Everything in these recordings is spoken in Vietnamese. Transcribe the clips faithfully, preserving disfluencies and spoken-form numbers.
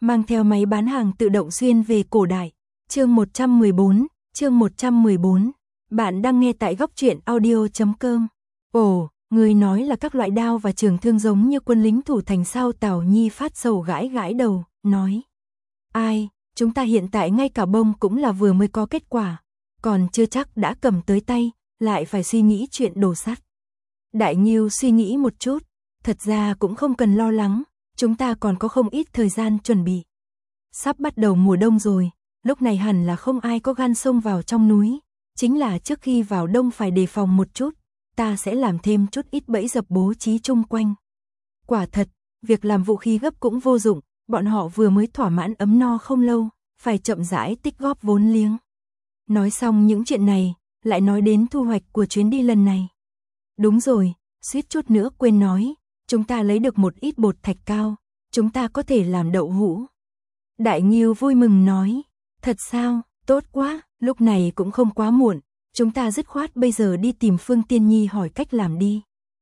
mang theo máy bán hàng tự động xuyên về cổ đại. Chương một trăm mười bốn, chương một trăm mười bốn. Bạn đang nghe tại góc truyện audio chấm com. Ồ, người nói là các loại đao và trường thương giống như quân lính thủ thành sao? Tào Nhi phát sầu gãi gãi đầu, nói. Ai, chúng ta hiện tại ngay cả bông cũng là vừa mới có kết quả, còn chưa chắc đã cầm tới tay, lại phải suy nghĩ chuyện đồ sắt. Đại Nghiêu suy nghĩ một chút, thật ra cũng không cần lo lắng, chúng ta còn có không ít thời gian chuẩn bị. Sắp bắt đầu mùa đông rồi, lúc này hẳn là không ai có gan xông vào trong núi, chính là trước khi vào đông phải đề phòng một chút, ta sẽ làm thêm chút ít bẫy dập bố trí chung quanh. Quả thật, việc làm vũ khí gấp cũng vô dụng, bọn họ vừa mới thỏa mãn ấm no không lâu, phải chậm rãi tích góp vốn liếng. Nói xong những chuyện này, lại nói đến thu hoạch của chuyến đi lần này. Đúng rồi, suýt chút nữa quên nói, chúng ta lấy được một ít bột thạch cao, chúng ta có thể làm đậu hũ. Đại Nghiêu vui mừng nói, thật sao, tốt quá, lúc này cũng không quá muộn, chúng ta dứt khoát bây giờ đi tìm Phương Tiên Nhi hỏi cách làm đi.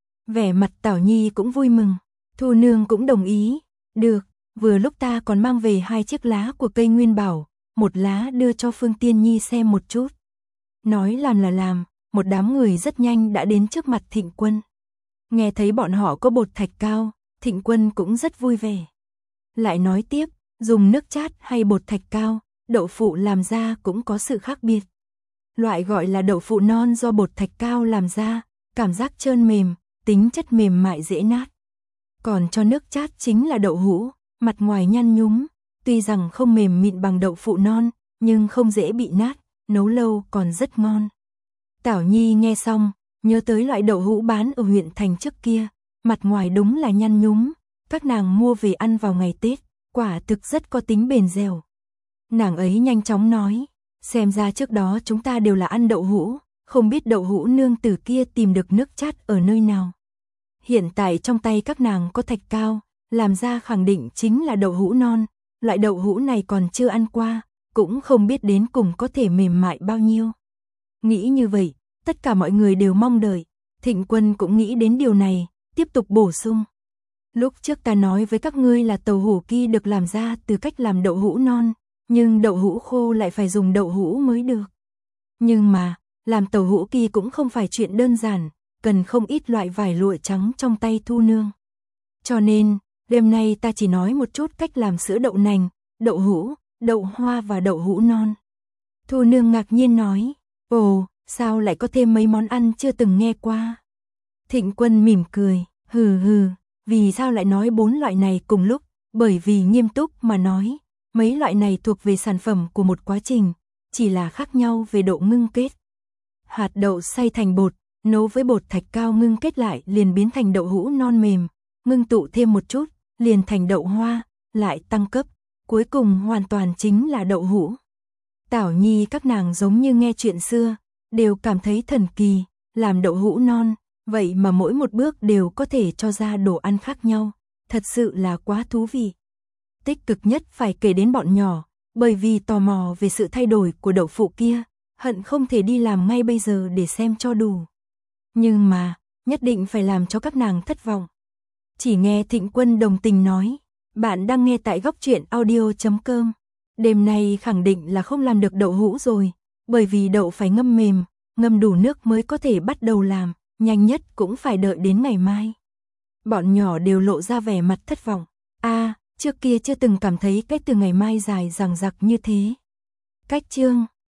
Vẻ mặt Tào Nhi cũng vui mừng, Thu Nương cũng đồng ý, được, vừa lúc ta còn mang về hai chiếc lá của cây Nguyên Bảo, một lá đưa cho Phương Tiên Nhi xem một chút. Nói làm là làm, một đám người rất nhanh đã đến trước mặt Thịnh Quân. Nghe thấy bọn họ có bột thạch cao, Thịnh Quân cũng rất vui vẻ. Lại nói tiếp, dùng nước chát hay bột thạch cao, đậu phụ làm ra cũng có sự khác biệt. Loại gọi là đậu phụ non do bột thạch cao làm ra, cảm giác trơn mềm, tính chất mềm mại dễ nát. Còn cho nước chát chính là đậu hũ, mặt ngoài nhăn nhúm, tuy rằng không mềm mịn bằng đậu phụ non, nhưng không dễ bị nát, nấu lâu còn rất ngon. Tảo Nhi nghe xong, nhớ tới loại đậu hũ bán ở huyện thành trước kia, mặt ngoài đúng là nhăn nhúm, các nàng mua về ăn vào ngày Tết, quả thực rất có tính bền dẻo. Nàng ấy nhanh chóng nói, xem ra trước đó chúng ta đều là ăn đậu hũ, không biết đậu hũ nương tử kia tìm được nước chát ở nơi nào. Hiện tại trong tay các nàng có thạch cao, làm ra khẳng định chính là đậu hũ non, loại đậu hũ này còn chưa ăn qua, cũng không biết đến cùng có thể mềm mại bao nhiêu. Nghĩ như vậy, tất cả mọi người đều mong đợi, Thịnh Quân cũng nghĩ đến điều này, tiếp tục bổ sung. Lúc trước ta nói với các ngươi là tàu hũ kia được làm ra từ cách làm đậu hũ non, nhưng đậu hũ khô lại phải dùng đậu hũ mới được. Nhưng mà, làm tàu hũ kia cũng không phải chuyện đơn giản, cần không ít loại vải lụa trắng trong tay Thu Nương. Cho nên, đêm nay ta chỉ nói một chút cách làm sữa đậu nành, đậu hũ, đậu hoa và đậu hũ non. Thu Nương ngạc nhiên nói, ồ, sao lại có thêm mấy món ăn chưa từng nghe qua. Thịnh Quân mỉm cười, hừ hừ, vì sao lại nói bốn loại này cùng lúc, bởi vì nghiêm túc mà nói, mấy loại này thuộc về sản phẩm của một quá trình, chỉ là khác nhau về độ ngưng kết. Hạt đậu xay thành bột, nấu với bột thạch cao ngưng kết lại liền biến thành đậu hũ non mềm, ngưng tụ thêm một chút, liền thành đậu hoa, lại tăng cấp, cuối cùng hoàn toàn chính là đậu hũ. Tảo Nhi các nàng giống như nghe chuyện xưa, đều cảm thấy thần kỳ, làm đậu hũ non, vậy mà mỗi một bước đều có thể cho ra đồ ăn khác nhau, thật sự là quá thú vị. Tích cực nhất phải kể đến bọn nhỏ, bởi vì tò mò về sự thay đổi của đậu phụ kia, hận không thể đi làm ngay bây giờ để xem cho đủ. Nhưng mà, nhất định phải làm cho các nàng thất vọng. Chỉ nghe Thịnh Quân đồng tình nói, bạn đang nghe tại góc truyện audio chấm com. Đêm nay khẳng định là không làm được đậu hũ rồi, bởi vì đậu phải ngâm mềm, ngâm đủ nước mới có thể bắt đầu làm, nhanh nhất cũng phải đợi đến ngày mai. Bọn nhỏ đều lộ ra vẻ mặt thất vọng. A, trước kia chưa từng cảm thấy cách từ ngày mai dài dằng dặc như thế. Cách chương